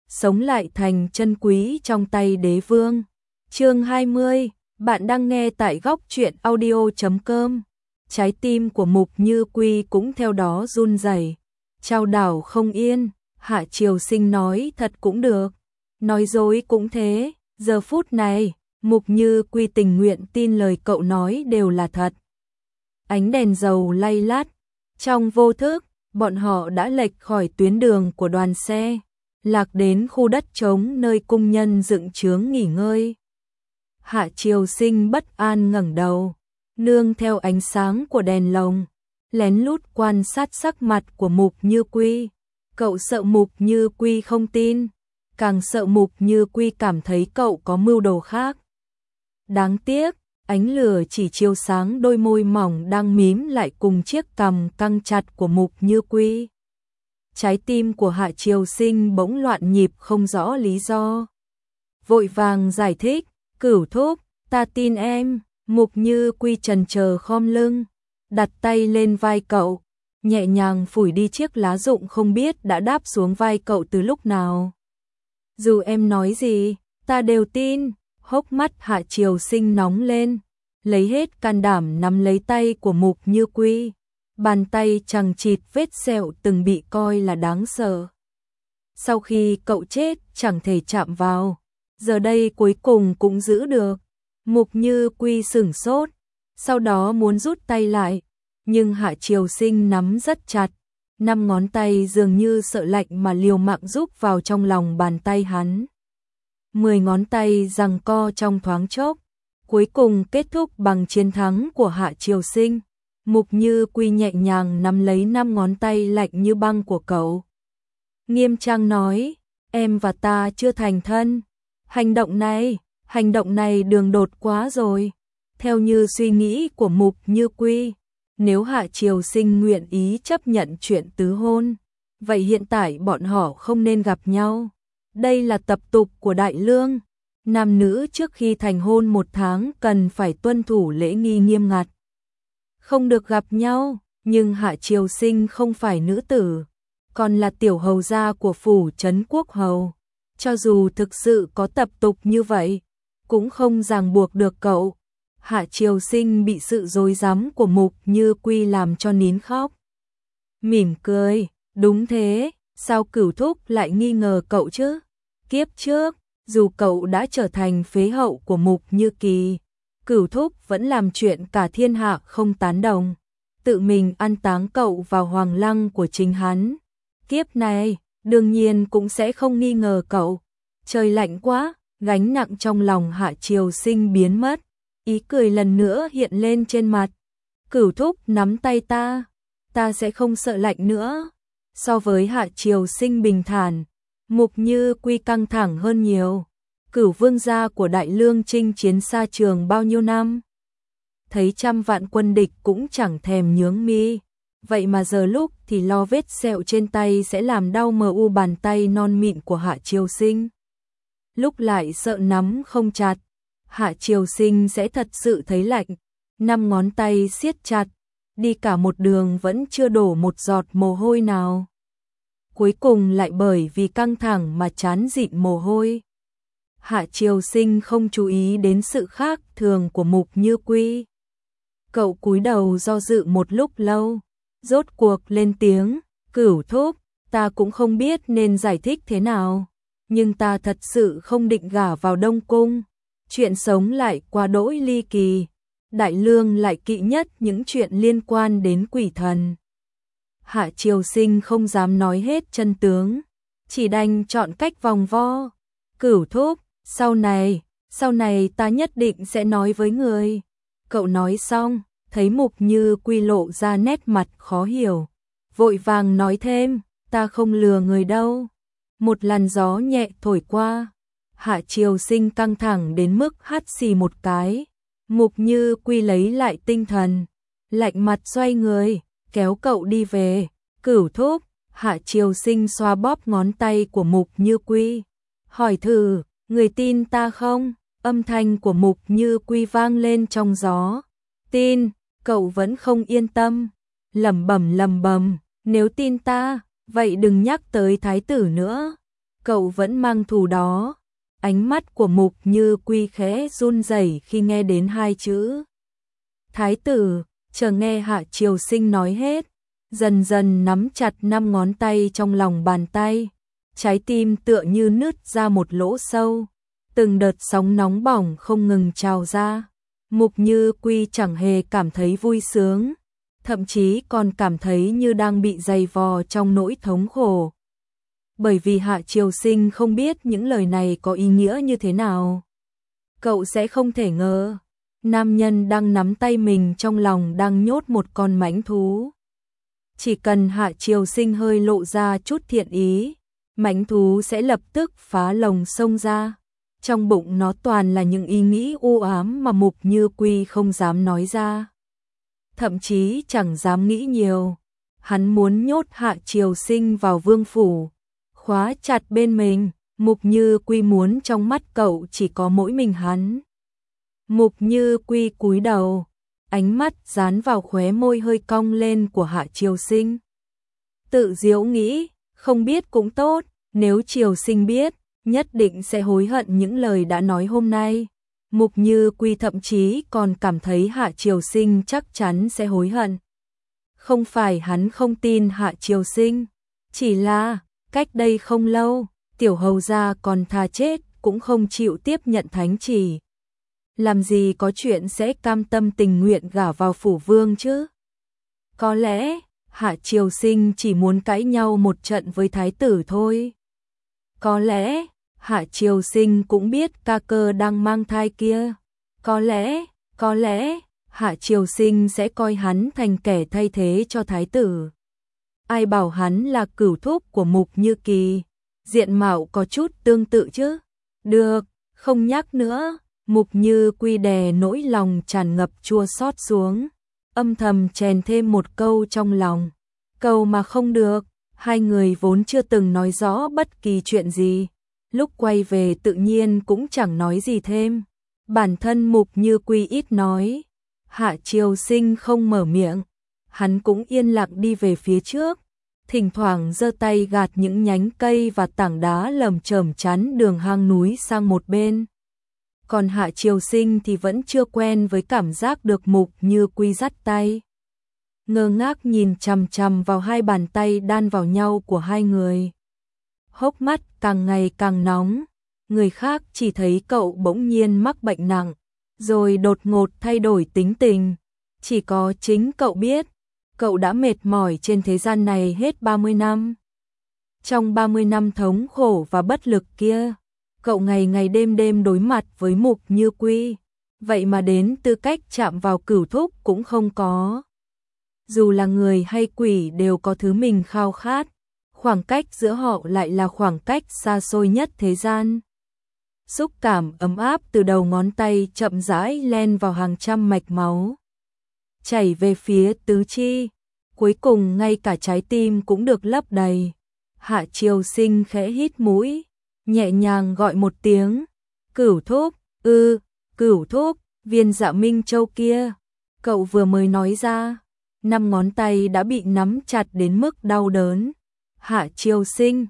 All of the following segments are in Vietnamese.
sống lại thành chân quý trong tay đế vương. Chương 20, bạn đang nghe tại góc truyện audio.com. Trái tim của Mục Như Quy cũng theo đó run rẩy, chao đảo không yên. Hạ Triều Sinh nói thật cũng được, nói dối cũng thế. Giờ phút này, Mục Như Quy tình nguyện tin lời cậu nói đều là thật. Ánh đèn dầu lay lát, trong vô thức, bọn họ đã lệch khỏi tuyến đường của đoàn xe, lạc đến khu đất trống nơi cung nhân dựng chướng nghỉ ngơi. Hạ Triều Sinh bất an ngẩng đầu, nương theo ánh sáng của đèn lồng, lén lút quan sát sắc mặt của Mục Như Quy. Cậu sợ Mục Như Quy không tin, càng sợ Mục Như Quy cảm thấy cậu có mưu đồ khác. Đáng tiếc, ánh lửa chỉ chiếu sáng đôi môi mỏng đang mím lại cùng chiếc cằm căng chặt của Mục Như Quy. Trái tim của Hạ Triều Sinh bỗng loạn nhịp không rõ lý do. Vội vàng giải thích, Cửu thúc, ta tin em. Mục Như Quy chần chờ khom lưng, đặt tay lên vai cậu, nhẹ nhàng phủi đi chiếc lá rụng không biết đã đáp xuống vai cậu từ lúc nào. Dù em nói gì, ta đều tin. Hốc mắt Hạ Triều Sinh nóng lên, lấy hết can đảm nắm lấy tay của Mục Như Quy. Bàn tay chằng chịt vết sẹo từng bị coi là đáng sợ. Sau khi cậu chết chẳng thể chạm vào, giờ đây cuối cùng cũng giữ được. Mục Như Quy sửng sốt, sau đó muốn rút tay lại, nhưng Hạ Triều Sinh nắm rất chặt, 5 ngón tay dường như sợ lạnh mà liều mạng rúc vào trong lòng bàn tay hắn. 10 ngón tay giằng co trong thoáng chốc, cuối cùng kết thúc bằng chiến thắng của Hạ Triều Sinh. Mục Như Quy nhẹ nhàng nắm lấy 5 ngón tay lạnh như băng của cậu. Nghiêm trang nói, em và ta chưa thành thân. Hành động này đường đột quá rồi. Theo như suy nghĩ của Mục Như Quy, nếu Hạ Triều Sinh nguyện ý chấp nhận chuyện tứ hôn, vậy hiện tại bọn họ không nên gặp nhau. Đây là tập tục của Đại Lương. Nam nữ trước khi thành hôn 1 tháng cần phải tuân thủ lễ nghi nghiêm ngặt, không được gặp nhau. Nhưng Hạ Triều Sinh không phải nữ tử, còn là tiểu hầu gia của phủ trấn quốc hầu. Cho dù thực sự có tập tục như vậy, cũng không ràng buộc được cậu. Hạ Triều Sinh bị sự rối rắm của Mục Như Quy làm cho nín khóc. Mỉm cười, đúng thế, sao Cửu thúc lại nghi ngờ cậu chứ? Kiếp trước, dù cậu đã trở thành phế hậu của Mục Như Kỳ, Cửu thúc vẫn làm chuyện cả thiên hạ không tán đồng, tự mình an táng cậu vào hoàng lăng của chính hắn. Kiếp này, đương nhiên cũng sẽ không nghi ngờ cậu. Trời lạnh quá, gánh nặng trong lòng Hạ Triều Sinh biến mất, ý cười lần nữa hiện lên trên mặt. Cửu thúc nắm tay ta sẽ không sợ lạnh nữa. So với Hạ Triều Sinh bình thản, Mục Như Quy căng thẳng hơn nhiều. Cửu vương gia của Đại Lương chinh chiến xa trường bao nhiêu năm, thấy trăm vạn quân địch cũng chẳng thèm nhướng mi. Vậy mà giờ lúc thì lo vết sẹo trên tay sẽ làm đau mờ u bàn tay non mịn của Hạ Triều Sinh, lúc lại sợ nắm không chặt, Hạ Triều Sinh sẽ thật sự thấy lạnh. 5 ngón tay siết chặt, đi cả một đường vẫn chưa đổ một giọt mồ hôi nào. Cuối cùng lại bởi vì căng thẳng mà chán dịn mồ hôi. Hạ Triều Sinh không chú ý đến sự khác thường của Mục Như Quy. Cậu cúi đầu do dự một lúc lâu, rốt cuộc lên tiếng, Cửu thúc, ta cũng không biết nên giải thích thế nào, nhưng ta thật sự không định gả vào Đông Cung. Chuyện sống lại quá đỗi ly kỳ, Đại Lương lại kỵ nhất những chuyện liên quan đến quỷ thần. Hạ Triều Sinh không dám nói hết chân tướng, chỉ đành chọn cách vòng vo. Cửu thúc, sau này ta nhất định sẽ nói với người. Cậu nói xong, thấy Mục Như Quy lộ ra nét mặt khó hiểu, vội vàng nói thêm, ta không lừa người đâu. Một làn gió nhẹ thổi qua, Hạ Triều Sinh căng thẳng đến mức hắt xì một cái. Mục Như Quy lấy lại tinh thần, lạnh mặt xoay người, kéo cậu đi về. Cửu thúc, Hạ Triều Sinh xoa bóp ngón tay của Mục Như Quy, hỏi thử, người tin ta không? Âm thanh của Mục Như Quy vang lên trong gió. Tin. Cậu vẫn không yên tâm, lẩm bẩm, nếu tin ta, vậy đừng nhắc tới thái tử nữa. cậu vẫn mang thù đó. Ánh mắt của Mục Như Quy khẽ run rẩy khi nghe đến hai chữ thái tử, chờ nghe Hạ Triều Sinh nói hết, dần dần nắm chặt 5 ngón tay trong lòng bàn tay, trái tim tựa như nứt ra một lỗ sâu, từng đợt sóng nóng bỏng không ngừng trào ra. Mục Như Quy chẳng hề cảm thấy vui sướng, thậm chí còn cảm thấy như đang bị dày vò trong nỗi thống khổ. Bởi vì Hạ Triều Sinh không biết những lời này có ý nghĩa như thế nào. Cậu sẽ không thể ngờ, nam nhân đang nắm tay mình trong lòng đang nhốt một con mãnh thú. Chỉ cần Hạ Triều Sinh hơi lộ ra chút thiện ý, mãnh thú sẽ lập tức phá lồng xông ra. Trong bụng nó toàn là những ý nghĩ u ám mà Mục Như Quy không dám nói ra. Thậm chí chẳng dám nghĩ nhiều. Hắn muốn nhốt Hạ Triều Sinh vào vương phủ, khóa chặt bên mình. Mục Như Quy muốn trong mắt cậu chỉ có mỗi mình hắn. Mục Như Quy cúi đầu, ánh mắt dán vào khóe môi hơi cong lên của Hạ Triều Sinh. Tự giễu nghĩ, không biết cũng tốt, nếu Triều Sinh biết, nhất định sẽ hối hận những lời đã nói hôm nay. Mục Như Quy thậm chí còn cảm thấy Hạ Triều Sinh chắc chắn sẽ hối hận. Không phải hắn không tin Hạ Triều Sinh, chỉ là cách đây không lâu, tiểu hầu gia còn thà chết cũng không chịu tiếp nhận thánh chỉ. Làm gì có chuyện sẽ cam tâm tình nguyện gả vào phủ vương chứ? Có lẽ Hạ Triều Sinh chỉ muốn cãi nhau một trận với thái tử thôi. Có lẽ Hạ Triều Sinh cũng biết ca cơ đang mang thai kia. Có lẽ Hạ Triều Sinh sẽ coi hắn thành kẻ thay thế cho thái tử. Ai bảo hắn là cửu thúc của Mục Như Kỳ, diện mạo có chút tương tự chứ. Được, không nhắc nữa. Mục Như Quy đè nỗi lòng tràn ngập chua xót xuống, âm thầm chèn thêm một câu trong lòng. Câu mà không được, hai người vốn chưa từng nói rõ bất kỳ chuyện gì. Lúc quay về tự nhiên cũng chẳng nói gì thêm. Bản thân Mục Như Quy ít nói. Hạ Triều Sinh không mở miệng. Hắn cũng yên lặng đi về phía trước. Thỉnh thoảng giơ tay gạt những nhánh cây và tảng đá lởm chởm chắn đường hang núi sang một bên. Còn Hạ Triều Sinh thì vẫn chưa quen với cảm giác được Mục Như Quy dắt tay. Ngơ ngác nhìn chằm chằm vào hai bàn tay đan vào nhau của hai người. Hốc mắt càng ngày càng nóng, người khác chỉ thấy cậu bỗng nhiên mắc bệnh nặng, rồi đột ngột thay đổi tính tình. Chỉ có chính cậu biết, cậu đã mệt mỏi trên thế gian này hết 30 năm. Trong 30 năm thống khổ và bất lực kia, cậu ngày ngày đêm đêm đối mặt với Mục Như Quy, vậy mà đến tư cách chạm vào cửu thúc cũng không có. Dù là người hay quỷ đều có thứ mình khao khát, khoảng cách giữa họ lại là khoảng cách xa xôi nhất thế gian. Xúc cảm ấm áp từ đầu ngón tay chậm rãi len vào hàng trăm mạch máu, chảy về phía tứ chi, cuối cùng ngay cả trái tim cũng được lấp đầy. Hạ Triều Sinh khẽ hít mũi, nhẹ nhàng gọi một tiếng, cửu thúc, cửu thúc, viên Dạ Minh Châu kia. Cậu vừa mới nói ra, 5 ngón tay đã bị nắm chặt đến mức đau đớn. Hạ Triều Sinh,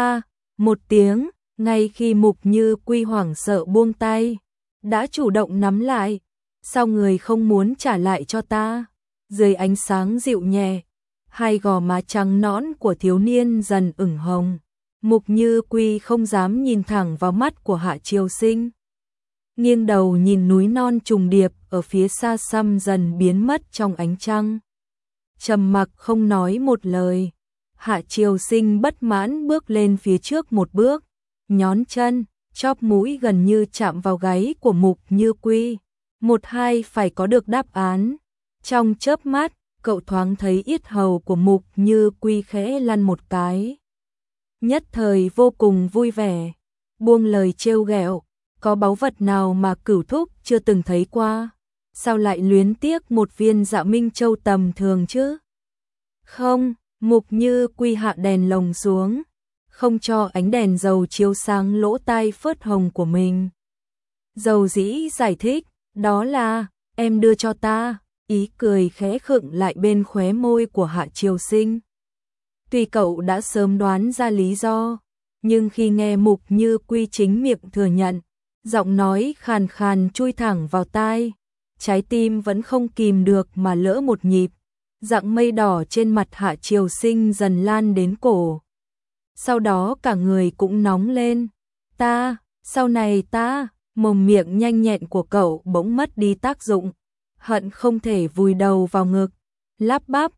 một tiếng, ngay khi Mục Như Quy hoảng sợ buông tay, đã chủ động nắm lại. Sao người không muốn trả lại cho ta? Dưới ánh sáng dịu nhẹ, hai gò má trắng nõn của thiếu niên dần ửng hồng. Mục Như Quy không dám nhìn thẳng vào mắt của Hạ Triều Sinh. Nghiêng đầu nhìn núi non trùng điệp ở phía xa xăm dần biến mất trong ánh trăng. Trầm mặc không nói một lời. Hạ Triều Sinh bất mãn bước lên phía trước một bước, nhón chân, chóp mũi gần như chạm vào gáy của Mục Như Quy. Một hai phải có được đáp án. Trong chớp mắt, cậu thoáng thấy yết hầu của Mục Như Quy khẽ lăn một cái. Nhất thời vô cùng vui vẻ, buông lời trêu ghẹo, có báu vật nào mà cửu thúc chưa từng thấy qua, sao lại luyến tiếc một viên Dạ Minh Châu tầm thường chứ? Không, Mục Như Quy hạ đèn lồng xuống, không cho ánh đèn dầu chiếu sáng lỗ tai phớt hồng của mình. Dầu dĩ giải thích, đó là, em đưa cho ta, ý cười khẽ khựng lại bên khóe môi của Hạ Triều Sinh. Tuy cậu đã sớm đoán ra lý do, Nhưng khi nghe Mục Như Quy chính miệng thừa nhận, giọng nói khàn khàn chui thẳng vào tai, trái tim vẫn không kìm được mà lỡ một nhịp, dạng mây đỏ trên mặt Hạ Triều Sinh dần lan đến cổ. Sau đó cả người cũng nóng lên. Sau này ta, mồm miệng nhanh nhẹn của cậu bỗng mất đi tác dụng, hận không thể vùi đầu vào ngực, lắp bắp,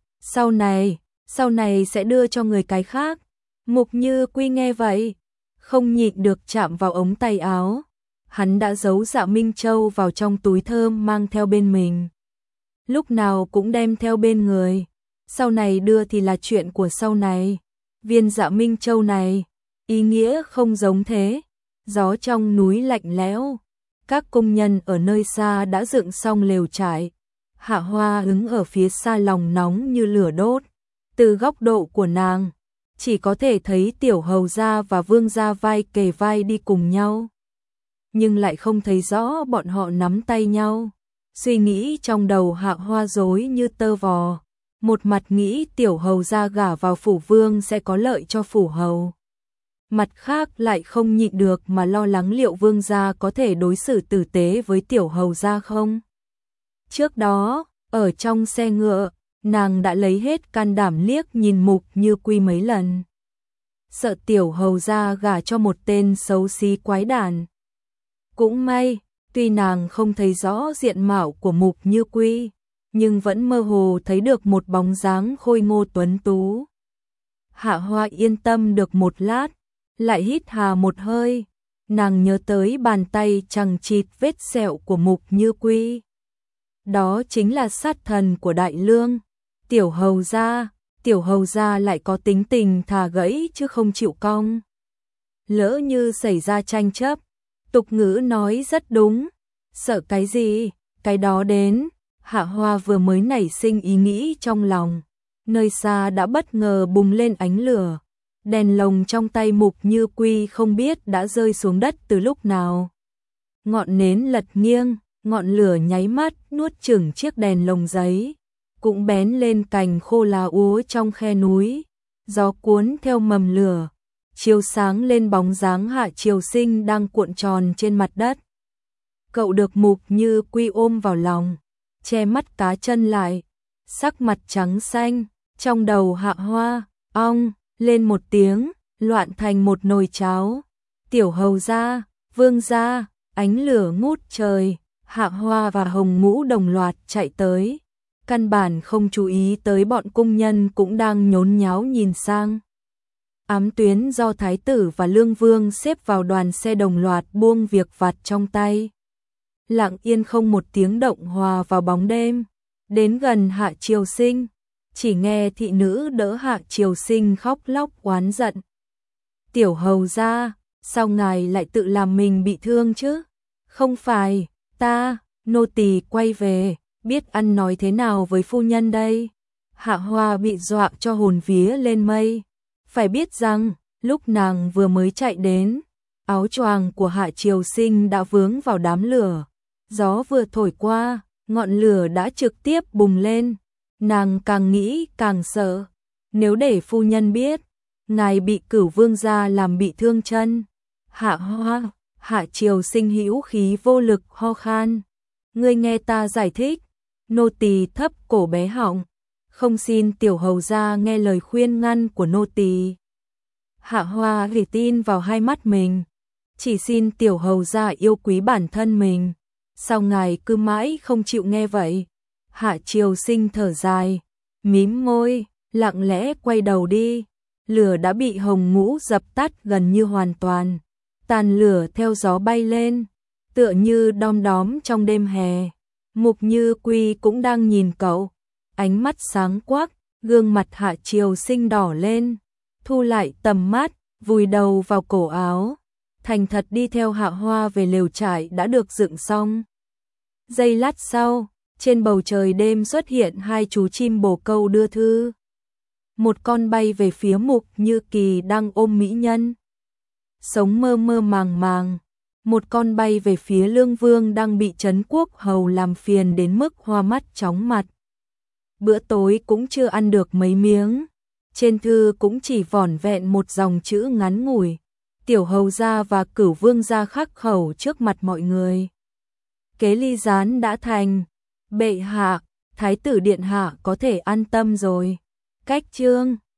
sau này sẽ đưa cho người cái khác. Mục Như Quy nghe vậy, không nhịn được chạm vào ống tay áo. Hắn đã giấu Dạ Minh Châu vào trong túi thơm mang theo bên mình, lúc nào cũng đem theo bên người. Sau này đưa thì là chuyện của sau này. Viên Dạ Minh Châu này, ý nghĩa không giống thế. Gió trong núi lạnh lẽo, các công nhân ở nơi xa đã dựng xong lều trại. Hạ Hoa đứng ở phía xa lòng nóng như lửa đốt. Từ góc độ của nàng, chỉ có thể thấy Tiểu Hầu gia và Vương gia vai kề vai đi cùng nhau, nhưng lại không thấy rõ bọn họ nắm tay nhau. Suy nghĩ trong đầu Hạ Hoa rối như tơ vò. Một mặt nghĩ Tiểu Hầu gia gả vào phủ vương sẽ có lợi cho phủ hầu, mặt khác lại không nhịn được mà lo lắng liệu Vương gia có thể đối xử tử tế với Tiểu Hầu gia không. Trước đó, ở trong xe ngựa, nàng đã lấy hết can đảm liếc nhìn Mục Như Quy mấy lần, sợ Tiểu Hầu gia gả cho một tên xấu xí quái đản. Cũng may, tuy nàng không thấy rõ diện mạo của Mục Như Quy, nhưng vẫn mơ hồ thấy được một bóng dáng khôi ngô tuấn tú. Hạ Hoa yên tâm được một lát, lại hít hà một hơi, nàng nhớ tới bàn tay chằng chịt vết sẹo của Mục Như Quy. Đó chính là sát thần của Đại Lương. Tiểu Hầu gia lại có tính tình thà gãy chứ không chịu cong. Lỡ như xảy ra tranh chấp, tục ngữ nói rất đúng, sợ cái gì, cái đó đến. Hạ Hoa vừa mới nảy sinh ý nghĩ trong lòng, nơi xa đã bất ngờ bùng lên ánh lửa. Đèn lồng trong tay Mục Như Quy không biết đã rơi xuống đất từ lúc nào. Ngọn nến lật nghiêng, ngọn lửa nháy mắt nuốt chửng chiếc đèn lồng giấy, cũng bén lên cành khô lá úa trong khe núi. Gió cuốn theo mầm lửa, chiếu sáng lên bóng dáng Hạ Triều Sinh đang cuộn tròn trên mặt đất. Cậu được Mục Như Quy ôm vào lòng, che mắt cá chân lại, sắc mặt trắng xanh. Trong đầu Hạ Hoa, ong lên một tiếng, loạn thành một nồi cháo. Tiểu Hầu gia, Vương gia, ánh lửa ngút trời. Hạ Hoa và Hồng Ngũ đồng loạt chạy tới, căn bản không chú ý tới bọn cung nhân cũng đang nhốn nháo nhìn sang. Ám tuyến do Thái tử và Lương Vương xếp vào đoàn xe đồng loạt buông việc vặt trong tay, lặng yên không một tiếng động hòa vào bóng đêm. Đến gần Hạ Triều Sinh, chỉ nghe thị nữ đỡ Hạ Triều Sinh khóc lóc oán giận. Tiểu Hầu gia, sao ngài lại tự làm mình bị thương chứ? Không phải, nô tỳ quay về, biết ăn nói thế nào với phu nhân đây? Hạ Hoa bị dọa cho hồn vía lên mây. Phải biết rằng, lúc nàng vừa mới chạy đến, áo choàng của Hạ Triều Sinh đã vướng vào đám lửa. Gió vừa thổi qua, ngọn lửa đã trực tiếp bùng lên. Nàng càng nghĩ càng sợ. Nếu để phu nhân biết, ngài bị Cửu Vương gia làm bị thương chân. Hạ Triều Sinh hữu khí vô lực ho khan. Ngươi nghe ta giải thích. Nô tỳ thấp cổ bé họng, không xin Tiểu Hầu gia nghe lời khuyên ngăn của nô tỳ. Hạ Hoa gửi tin vào hai mắt mình, chỉ xin Tiểu Hầu gia yêu quý bản thân mình. Sao ngài cứ mãi không chịu nghe vậy? Hạ Triều Sinh thở dài, mím môi, lặng lẽ quay đầu đi. Lửa đã bị Hồng Ngũ dập tắt gần như hoàn toàn. Tàn lửa theo gió bay lên, tựa như đom đóm trong đêm hè. Mục Như Quy cũng đang nhìn cậu, ánh mắt sáng quắc, gương mặt Hạ Triều Sinh đỏ lên, thu lại tầm mắt, vùi đầu vào cổ áo, thành thật đi theo Hạ Hoa về lều trại đã được dựng xong. Giây lát sau, trên bầu trời đêm xuất hiện hai chú chim bồ câu đưa thư. Một con bay về phía Mục Như Kỳ đang ôm mỹ nhân, sống mơ mơ màng màng. Một con bay về phía Lương Vương đang bị Trấn Quốc Hầu làm phiền đến mức hoa mắt chóng mặt. Bữa tối cũng chưa ăn được mấy miếng. Trên thư cũng chỉ vỏn vẹn một dòng chữ ngắn ngủi. Tiểu hầu gia và Cửu vương gia khắc khẩu trước mặt mọi người. Kế ly gián đã thành. Bệ hạ, thái tử điện hạ có thể an tâm rồi. Cách chương